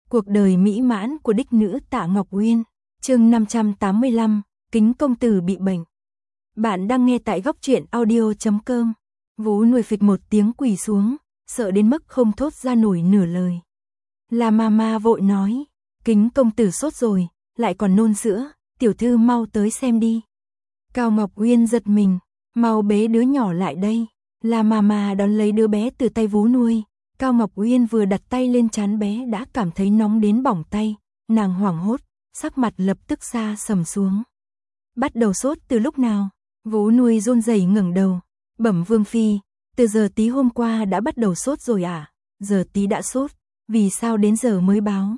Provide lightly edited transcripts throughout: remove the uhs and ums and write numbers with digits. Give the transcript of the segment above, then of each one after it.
Cuộc đời mỹ mãn của đích nữ Tạ Ngọc Uyên, chương 585, Kính công tử bị bệnh. Bạn đang nghe tại góc truyện audio.com. Vú nuôi phịch một tiếng quỳ xuống, sợ đến mức không thốt ra nổi nửa lời. La Mama vội nói, Kính công tử sốt rồi, lại còn nôn sữa, tiểu thư mau tới xem đi. Cao Ngọc Uyên giật mình, mau bế đứa nhỏ lại đây. La Mama đón lấy đứa bé từ tay vú nuôi. Cao Ngọc Uyên vừa đặt tay lên trán bé đã cảm thấy nóng đến bỏng tay, nàng hoảng hốt, sắc mặt lập tức xa sầm xuống. Bắt đầu sốt từ lúc nào? Vú nuôi run rẩy ngẩng đầu, bẩm vương phi, từ giờ tí hôm qua đã bắt đầu sốt rồi à? Giờ tí đã sốt, vì sao đến giờ mới báo?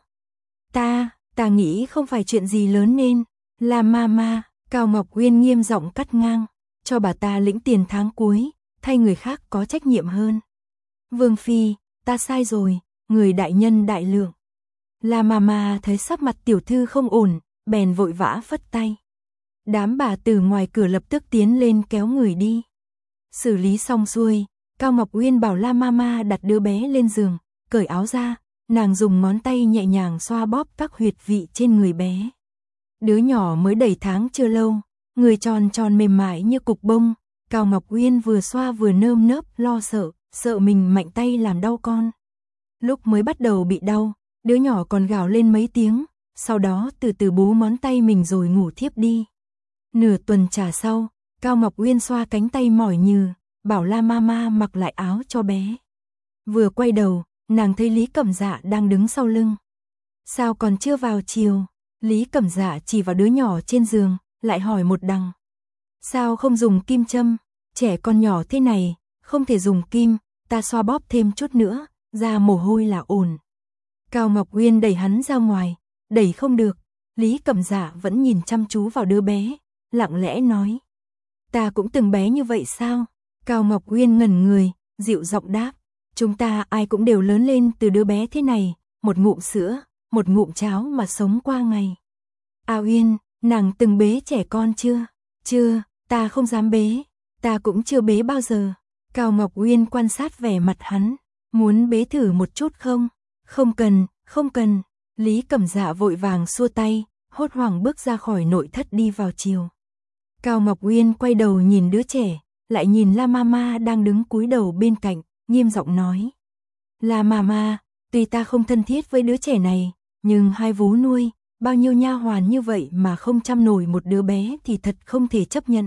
Ta nghĩ không phải chuyện gì lớn nên. La Mama, Cao Ngọc Uyên nghiêm giọng cắt ngang, cho bà ta lĩnh tiền tháng cuối, thay người khác có trách nhiệm hơn. Vương phi, ta sai rồi, người đại nhân đại lượng. La Mama thấy sắc mặt tiểu thư không ổn, bèn vội vã phất tay. Đám bà từ ngoài cửa lập tức tiến lên kéo người đi. Xử lý xong xuôi, Cao Ngọc Uyên bảo La Mama đặt đứa bé lên giường, cởi áo ra, nàng dùng ngón tay nhẹ nhàng xoa bóp các huyệt vị trên người bé. Đứa nhỏ mới đầy tháng chưa lâu, người tròn tròn mềm mại như cục bông, Cao Ngọc Uyên vừa xoa vừa nơm nớp lo sợ mình mạnh tay làm đau con. Lúc mới bắt đầu bị đau, đứa nhỏ còn gào lên mấy tiếng, sau đó từ từ bú món tay mình rồi ngủ thiếp đi. Nửa tuần trà sau, Cao Ngọc Uyên xoa cánh tay mỏi nhừ, bảo La Mama mặc lại áo cho bé. Vừa quay đầu, nàng thấy Lý Cẩm Dạ đang đứng sau lưng. Sao còn chưa vào chiều? Lý Cẩm Dạ chỉ vào đứa nhỏ trên giường, lại hỏi một đằng. Sao không dùng kim châm? Trẻ con nhỏ thế này, không thể dùng kim, ta xoa bóp thêm chút nữa, ra mồ hôi là ổn. Cao Ngọc Uyên đẩy hắn ra ngoài, đẩy không được, Lý Cẩm Dạ vẫn nhìn chăm chú vào đứa bé, lặng lẽ nói. Ta cũng từng bé như vậy sao? Cao Ngọc Uyên ngẩn người, dịu giọng đáp. Chúng ta ai cũng đều lớn lên từ đứa bé thế này, một ngụm sữa, một ngụm cháo mà sống qua ngày. A Uyên, nàng từng bế trẻ con chưa? Chưa, ta không dám bế, ta cũng chưa bế bao giờ. Cao Ngọc Uyên quan sát vẻ mặt hắn, muốn bế thử một chút không? Không cần. Lý Cẩm Dạ vội vàng xua tay, hốt hoảng bước ra khỏi nội thất đi vào chiều. Cao Ngọc Uyên quay đầu nhìn đứa trẻ, lại nhìn La Mama đang đứng cúi đầu bên cạnh, nghiêm giọng nói. La Mama, tuy ta không thân thiết với đứa trẻ này, nhưng hai vú nuôi, bao nhiêu nha hoàn như vậy mà không chăm nổi một đứa bé thì thật không thể chấp nhận.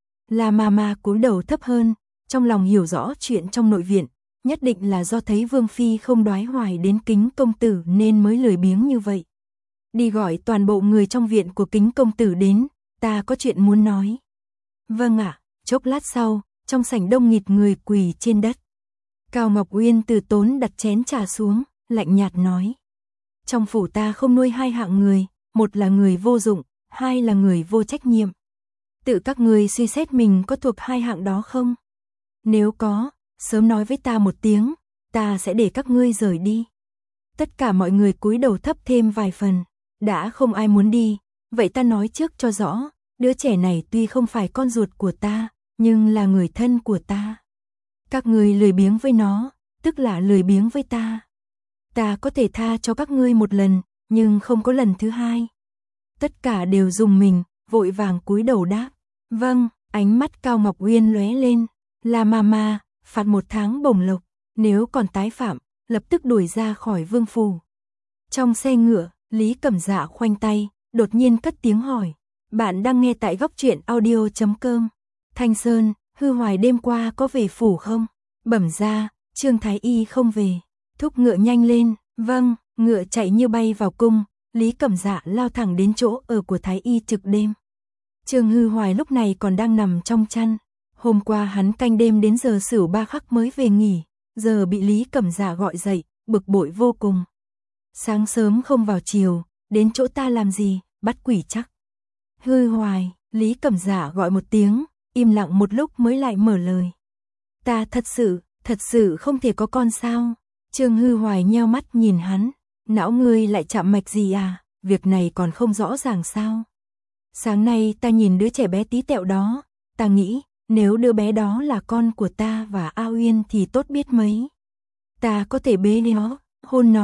La Mama cúi đầu thấp hơn, trong lòng hiểu rõ chuyện trong nội viện, nhất định là do thấy Vương Phi không đoái hoài đến Kính công tử nên mới lười biếng như vậy. Đi gọi toàn bộ người trong viện của Kính công tử đến, ta có chuyện muốn nói. Vâng ạ. Chốc lát sau, trong sảnh đông nghịt người quỳ trên đất. Cao Ngọc Uyên từ tốn đặt chén trà xuống, lạnh nhạt nói. Trong phủ ta không nuôi hai hạng người, một là người vô dụng, hai là người vô trách nhiệm. Tự các người suy xét mình có thuộc hai hạng đó không? Nếu có, sớm nói với ta một tiếng, ta sẽ để các ngươi rời đi. Tất cả mọi người cúi đầu thấp thêm vài phần, đã không ai muốn đi, vậy ta nói trước cho rõ, đứa trẻ này tuy không phải con ruột của ta, nhưng là người thân của ta. Các ngươi lười biếng với nó, tức là lười biếng với ta. Ta có thể tha cho các ngươi một lần, nhưng không có lần thứ hai. Tất cả đều dùng mình, vội vàng cúi đầu đáp. Vâng, ánh mắt Cao Ngọc Uyên lóe lên. La Mama, phạt 1 tháng bổng lộc, nếu còn tái phạm, lập tức đuổi ra khỏi vương phủ. Trong xe ngựa, Lý Cẩm Dạ khoanh tay, đột nhiên cất tiếng hỏi. Bạn đang nghe tại góc truyện audio.com. Thanh Sơn, Hư Hoài đêm qua có về phủ không? Bẩm ra, Trương Thái Y không về. Thúc ngựa nhanh lên. Vâng, ngựa chạy như bay vào cung. Lý Cẩm Dạ lao thẳng đến chỗ ở của Thái Y trực đêm. Trương Hư Hoài lúc này còn đang nằm trong chăn. Hôm qua hắn canh đêm đến giờ Sửu 3 khắc mới về nghỉ, giờ bị Lý Cẩm Dạ gọi dậy, bực bội vô cùng. Sáng sớm không vào chiều, đến chỗ ta làm gì, bắt quỷ chắc. Hư Hoài, Lý Cẩm Dạ gọi một tiếng, im lặng một lúc mới lại mở lời. Ta thật sự không thể có con sao? Trương Hư Hoài nheo mắt nhìn hắn, não ngươi lại chạm mạch gì à, việc này còn không rõ ràng sao? Sáng nay ta nhìn đứa trẻ bé tí tẹo đó, ta nghĩ, nếu đứa bé đó là con của ta và A Uyên thì tốt biết mấy. Ta có thể bế nó, hôn nó,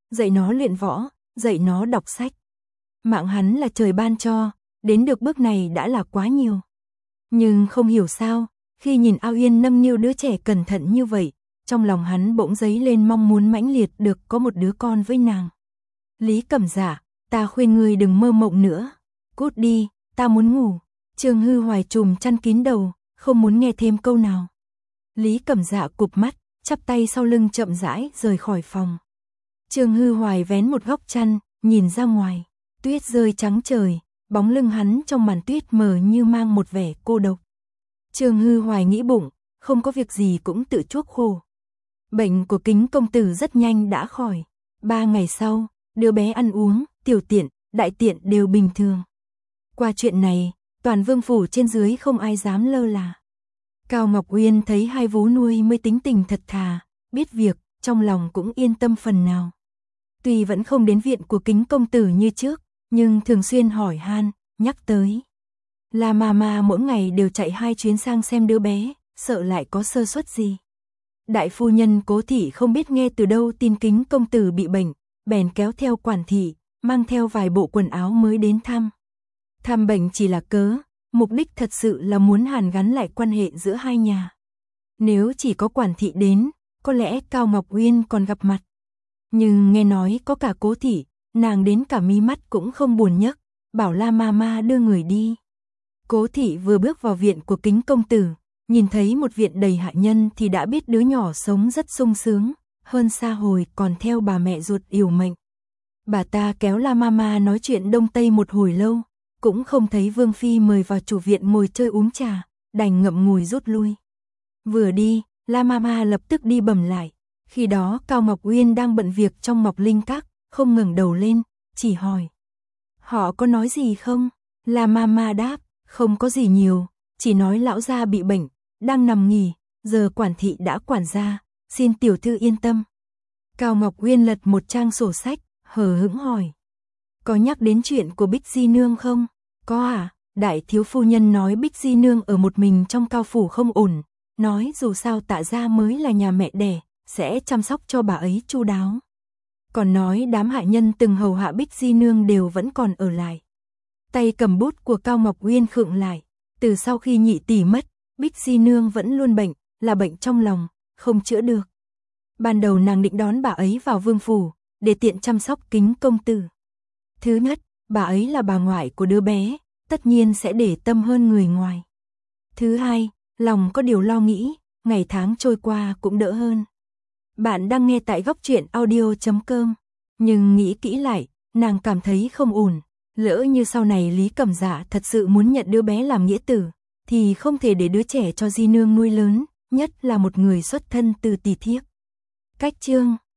dạy nó luyện võ, dạy nó đọc sách. Mạng hắn là trời ban cho, đến được bước này đã là quá nhiều. Nhưng không hiểu sao, khi nhìn Ao Yên nâng niu đứa trẻ cẩn thận như vậy, trong lòng hắn bỗng dấy lên mong muốn mãnh liệt được có một đứa con với nàng. Lý Cẩm Dạ, ta khuyên ngươi đừng mơ mộng nữa. Cút đi, ta muốn ngủ. Trương Hư Hoài trùm chăn kín đầu, không muốn nghe thêm câu nào. Lý Cẩm Dạ cụp mắt, chắp tay sau lưng chậm rãi rời khỏi phòng. Trương Hư Hoài vén một góc chăn, nhìn ra ngoài. Tuyết rơi trắng trời, bóng lưng hắn trong màn tuyết mờ như mang một vẻ cô độc. Trương Hư Hoài nghĩ bụng, không có việc gì cũng tự chuốc khổ. Bệnh của Kính công tử rất nhanh đã khỏi. 3 ngày sau, đứa bé ăn uống, tiểu tiện, đại tiện đều bình thường. Qua chuyện này, toàn vương phủ trên dưới không ai dám lơ là. Cao Ngọc Uyên thấy hai vú nuôi mới tính tình thật thà, biết việc, trong lòng cũng yên tâm phần nào. Tuy vẫn không đến viện của Kính công tử như trước, nhưng thường xuyên hỏi han, nhắc tới. La Mama mỗi ngày đều chạy 2 chuyến sang xem đứa bé, sợ lại có sơ suất gì. Đại phu nhân Cố thị không biết nghe từ đâu tin Kính công tử bị bệnh, bèn kéo theo quản thị, mang theo vài bộ quần áo mới đến thăm. Thăm bệnh chỉ là cớ, mục đích thật sự là muốn hàn gắn lại quan hệ giữa hai nhà. Nếu chỉ có quản thị đến, có lẽ Cao Ngọc Uyên còn gặp mặt. Nhưng nghe nói có cả Cố thị, nàng đến cả mí mắt cũng không buồn nhấc, bảo La Mama đưa người đi. Cố thị vừa bước vào viện của Kính công tử, nhìn thấy một viện đầy hạ nhân thì đã biết đứa nhỏ sống rất sung sướng, hơn xa hồi còn theo bà mẹ ruột yểu mệnh. Bà ta kéo La Mama nói chuyện đông tây một hồi lâu, cũng không thấy Vương phi mời vào chủ viện ngồi chơi uống trà, đành ngậm ngùi rút lui. Vừa đi, La Mama lập tức đi bẩm lại. Khi đó Cao Ngọc Uyên đang bận việc trong Ngọc Linh Các, không ngẩng đầu lên, chỉ hỏi. Họ có nói gì không? La Mama đáp, không có gì nhiều, chỉ nói lão gia bị bệnh, đang nằm nghỉ, giờ quản thị đã quản gia, xin tiểu thư yên tâm. Cao Ngọc Uyên lật một trang sổ sách, hờ hững hỏi. Có nhắc đến chuyện của Bích Di Nương không? Có à, đại thiếu phu nhân nói Bích Di Nương ở một mình trong Cao phủ không ổn, nói dù sao Tạ gia mới là nhà mẹ đẻ, sẽ chăm sóc cho bà ấy chu đáo. Còn nói đám hạ nhân từng hầu hạ Bích Di Nương đều vẫn còn ở lại. Tay cầm bút của Cao Ngọc Uyên khựng lại, từ sau khi nhị tỷ mất, Bích Di Nương vẫn luôn bệnh, là bệnh trong lòng, không chữa được. Ban đầu nàng định đón bà ấy vào vương phủ, để tiện chăm sóc Kính công tử. Thứ nhất, bà ấy là bà ngoại của đứa bé, tất nhiên sẽ để tâm hơn người ngoài. Thứ hai, lòng có điều lo nghĩ, ngày tháng trôi qua cũng đỡ hơn. Bạn đang nghe tại Góc Truyện Audio.com, nhưng nghĩ kỹ lại, nàng cảm thấy không ổn. Lỡ như sau này Lý Cẩm Dạ thật sự muốn nhận đứa bé làm nghĩa tử, thì không thể để đứa trẻ cho Di Nương nuôi lớn, nhất là một người xuất thân từ tỷ thiếp. Cách chương